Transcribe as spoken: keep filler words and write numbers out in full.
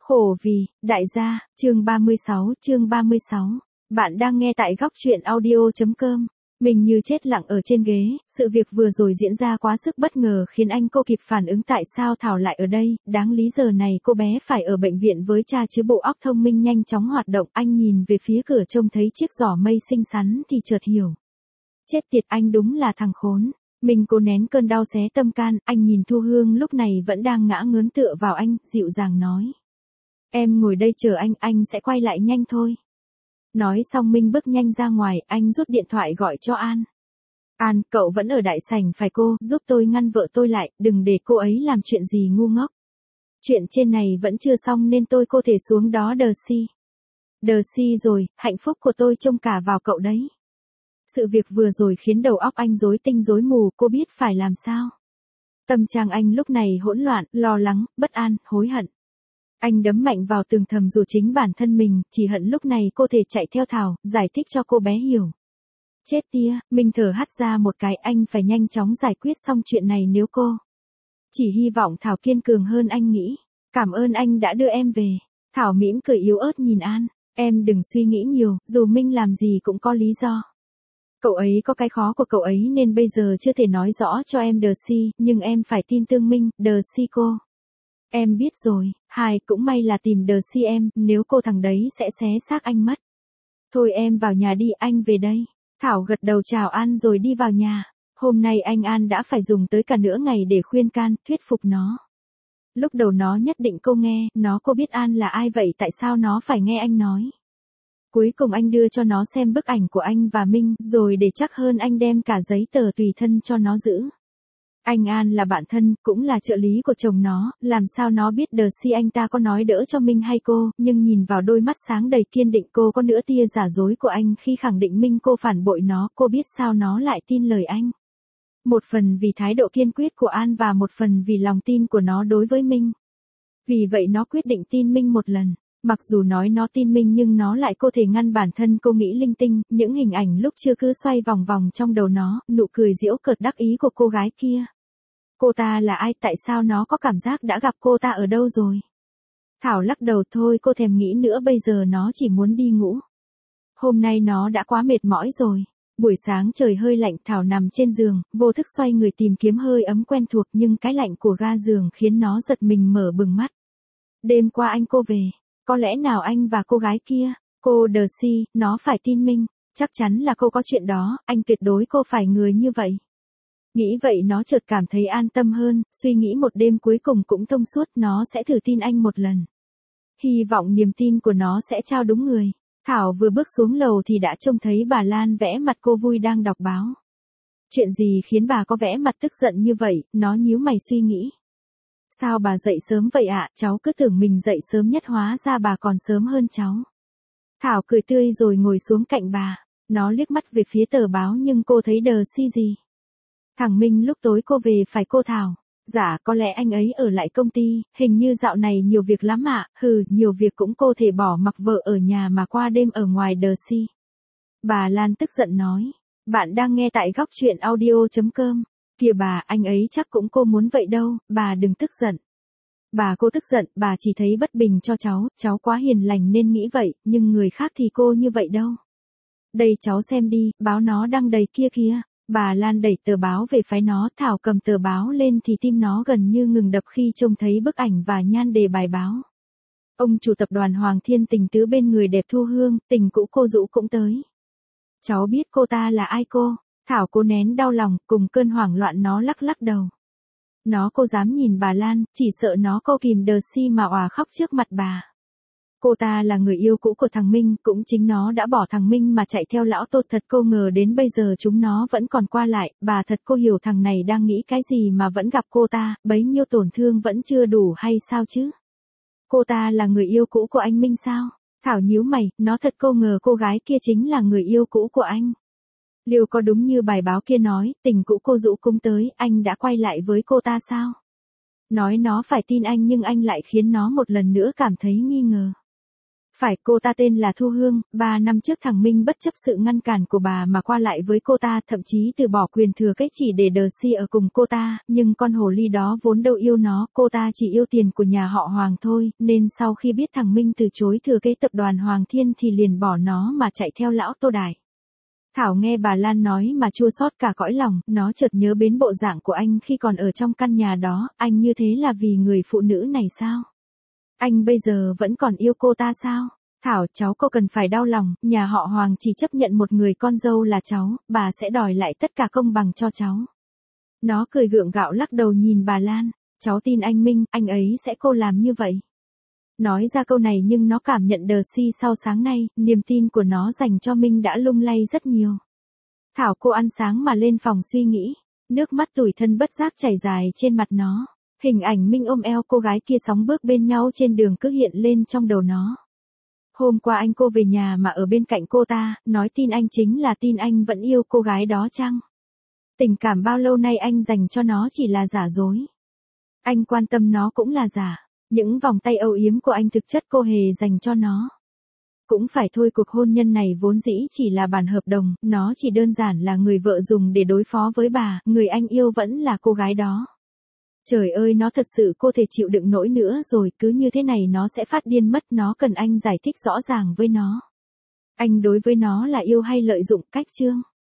Khổ vì, đại gia, chương ba mươi sáu, chương ba mươi sáu. Bạn đang nghe tại góc truyện audio.com. Mình như chết lặng ở trên ghế, sự việc vừa rồi diễn ra quá sức bất ngờ khiến anh cô kịp phản ứng tại sao Thảo lại ở đây, đáng lý giờ này cô bé phải ở bệnh viện với cha chứ bộ óc thông minh nhanh chóng hoạt động. Anh nhìn về phía cửa trông thấy chiếc giỏ mây xinh xắn thì chợt hiểu. Chết tiệt, anh đúng là thằng khốn. Mình cố nén cơn đau xé tâm can, anh nhìn Thu Hương lúc này vẫn đang ngã ngớn tựa vào anh, dịu dàng nói. Em ngồi đây chờ anh, anh sẽ quay lại nhanh thôi. Nói xong Minh bước nhanh ra ngoài, anh rút điện thoại gọi cho An. An, cậu vẫn ở đại sảnh phải cô, giúp tôi ngăn vợ tôi lại, đừng để cô ấy làm chuyện gì ngu ngốc. Chuyện trên này vẫn chưa xong nên tôi cô thể xuống đó đờ si. Đờ si rồi, hạnh phúc của tôi trông cả vào cậu đấy. Sự việc vừa rồi khiến đầu óc anh rối tinh rối mù, cô biết phải làm sao. Tâm trạng anh lúc này hỗn loạn, lo lắng, bất an, hối hận. Anh đấm mạnh vào tường thầm dù chính bản thân mình, chỉ hận lúc này cô thể chạy theo Thảo, giải thích cho cô bé hiểu. Chết tia, mình thở hắt ra một cái, anh phải nhanh chóng giải quyết xong chuyện này nếu cô. Chỉ hy vọng Thảo kiên cường hơn anh nghĩ. Cảm ơn anh đã đưa em về. Thảo mỉm cười yếu ớt nhìn An. Em đừng suy nghĩ nhiều, dù Minh làm gì cũng có lý do. Cậu ấy có cái khó của cậu ấy nên bây giờ chưa thể nói rõ cho em đờ si, nhưng em phải tin Tương Minh, đờ si cô. Em biết rồi, hai cũng may là tìm đờ si em, nếu cô thằng đấy sẽ xé xác anh mất. Thôi em vào nhà đi, anh về đây. Thảo gật đầu chào An rồi đi vào nhà. Hôm nay anh An đã phải dùng tới cả nửa ngày để khuyên can, thuyết phục nó. Lúc đầu nó nhất định cô nghe, nó cô biết An là ai vậy tại sao nó phải nghe anh nói. Cuối cùng anh đưa cho nó xem bức ảnh của anh và Minh, rồi để chắc hơn anh đem cả giấy tờ tùy thân cho nó giữ. Anh An là bạn thân, cũng là trợ lý của chồng nó, làm sao nó biết đờ si anh ta có nói đỡ cho Minh hay cô, nhưng nhìn vào đôi mắt sáng đầy kiên định cô có nửa tia giả dối của anh khi khẳng định Minh cô phản bội nó, cô biết sao nó lại tin lời anh. Một phần vì thái độ kiên quyết của An và một phần vì lòng tin của nó đối với Minh. Vì vậy nó quyết định tin Minh một lần. Mặc dù nói nó tin Minh nhưng nó lại có thể ngăn bản thân cô nghĩ linh tinh, những hình ảnh lúc chưa cứ xoay vòng vòng trong đầu nó, nụ cười giễu cợt đắc ý của cô gái kia. Cô ta là ai, tại sao nó có cảm giác đã gặp cô ta ở đâu rồi? Thảo lắc đầu thôi cô thèm nghĩ nữa bây giờ nó chỉ muốn đi ngủ. Hôm nay nó đã quá mệt mỏi rồi. Buổi sáng trời hơi lạnh Thảo nằm trên giường, vô thức xoay người tìm kiếm hơi ấm quen thuộc nhưng cái lạnh của ga giường khiến nó giật mình mở bừng mắt. Đêm qua anh cô về. Có lẽ nào anh và cô gái kia, cô đờ si, nó phải tin Minh, chắc chắn là cô có chuyện đó, anh tuyệt đối cô phải người như vậy. Nghĩ vậy nó chợt cảm thấy an tâm hơn, suy nghĩ một đêm cuối cùng cũng thông suốt, nó sẽ thử tin anh một lần. Hy vọng niềm tin của nó sẽ trao đúng người. Thảo vừa bước xuống lầu thì đã trông thấy bà Lan vẽ mặt cô vui đang đọc báo. Chuyện gì khiến bà có vẻ mặt tức giận như vậy, nó nhíu mày suy nghĩ. Sao bà dậy sớm vậy ạ, cháu cứ tưởng mình dậy sớm nhất hóa ra bà còn sớm hơn cháu. Thảo cười tươi rồi ngồi xuống cạnh bà, nó liếc mắt về phía tờ báo nhưng cô thấy đờ si gì. Thằng Minh lúc tối cô về phải cô Thảo, dạ có lẽ anh ấy ở lại công ty, hình như dạo này nhiều việc lắm ạ, hừ nhiều việc cũng cô thể bỏ mặc vợ ở nhà mà qua đêm ở ngoài đờ si. Bà Lan tức giận nói, bạn đang nghe tại góc truyện audio.com. Kìa bà, anh ấy chắc cũng cô muốn vậy đâu, bà đừng tức giận. Bà cô tức giận, bà chỉ thấy bất bình cho cháu, cháu quá hiền lành nên nghĩ vậy, nhưng người khác thì cô như vậy đâu. Đây cháu xem đi, báo nó đăng đầy kia kìa. Bà Lan đẩy tờ báo về phái nó, Thảo cầm tờ báo lên thì tim nó gần như ngừng đập khi trông thấy bức ảnh và nhan đề bài báo. Ông chủ tập đoàn Hoàng Thiên Tình Tứ bên người đẹp Thu Hương, tình cũ cô Dũ cũng tới. Cháu biết cô ta là ai cô? Thảo cố nén đau lòng, cùng cơn hoảng loạn nó lắc lắc đầu. Nó cô dám nhìn bà Lan, chỉ sợ nó cô kìm đờ si mà òa khóc trước mặt bà. Cô ta là người yêu cũ của thằng Minh, cũng chính nó đã bỏ thằng Minh mà chạy theo lão Tô, thật cô ngờ đến bây giờ chúng nó vẫn còn qua lại, bà thật cô hiểu thằng này đang nghĩ cái gì mà vẫn gặp cô ta, bấy nhiêu tổn thương vẫn chưa đủ hay sao chứ? Cô ta là người yêu cũ của anh Minh sao? Thảo nhíu mày, nó thật cô ngờ cô gái kia chính là người yêu cũ của anh. Liệu có đúng như bài báo kia nói, tình cũ cô Dũ cũng tới, anh đã quay lại với cô ta sao? Nói nó phải tin anh nhưng anh lại khiến nó một lần nữa cảm thấy nghi ngờ. Phải, cô ta tên là Thu Hương, ba năm trước thằng Minh bất chấp sự ngăn cản của bà mà qua lại với cô ta, thậm chí từ bỏ quyền thừa kế chỉ để đờ si ở cùng cô ta, nhưng con hồ ly đó vốn đâu yêu nó, cô ta chỉ yêu tiền của nhà họ Hoàng thôi, nên sau khi biết thằng Minh từ chối thừa kế tập đoàn Hoàng Thiên thì liền bỏ nó mà chạy theo lão Tô Đại. Thảo nghe bà Lan nói mà chua xót cả cõi lòng, nó chợt nhớ đến bộ dạng của anh khi còn ở trong căn nhà đó, anh như thế là vì người phụ nữ này sao? Anh bây giờ vẫn còn yêu cô ta sao? Thảo, cháu cô cần phải đau lòng, nhà họ Hoàng chỉ chấp nhận một người con dâu là cháu, bà sẽ đòi lại tất cả công bằng cho cháu. Nó cười gượng gạo lắc đầu nhìn bà Lan, cháu tin anh Minh, anh ấy sẽ cô làm như vậy. Nói ra câu này nhưng nó cảm nhận đờ si sau sáng nay, niềm tin của nó dành cho Minh đã lung lay rất nhiều. Thảo cô ăn sáng mà lên phòng suy nghĩ, nước mắt tủi thân bất giác chảy dài trên mặt nó. Hình ảnh Minh ôm eo cô gái kia sóng bước bên nhau trên đường cứ hiện lên trong đầu nó. Hôm qua anh cô về nhà mà ở bên cạnh cô ta, nói tin anh chính là tin anh vẫn yêu cô gái đó chăng? Tình cảm bao lâu nay anh dành cho nó chỉ là giả dối. Anh quan tâm nó cũng là giả. Những vòng tay âu yếm của anh thực chất cô hề dành cho nó. Cũng phải thôi, cuộc hôn nhân này vốn dĩ chỉ là bản hợp đồng, nó chỉ đơn giản là người vợ dùng để đối phó với bà, người anh yêu vẫn là cô gái đó. Trời ơi, nó thật sự cô thể chịu đựng nổi nữa rồi, cứ như thế này nó sẽ phát điên mất, nó cần anh giải thích rõ ràng với nó. Anh đối với nó là yêu hay lợi dụng, cách chương.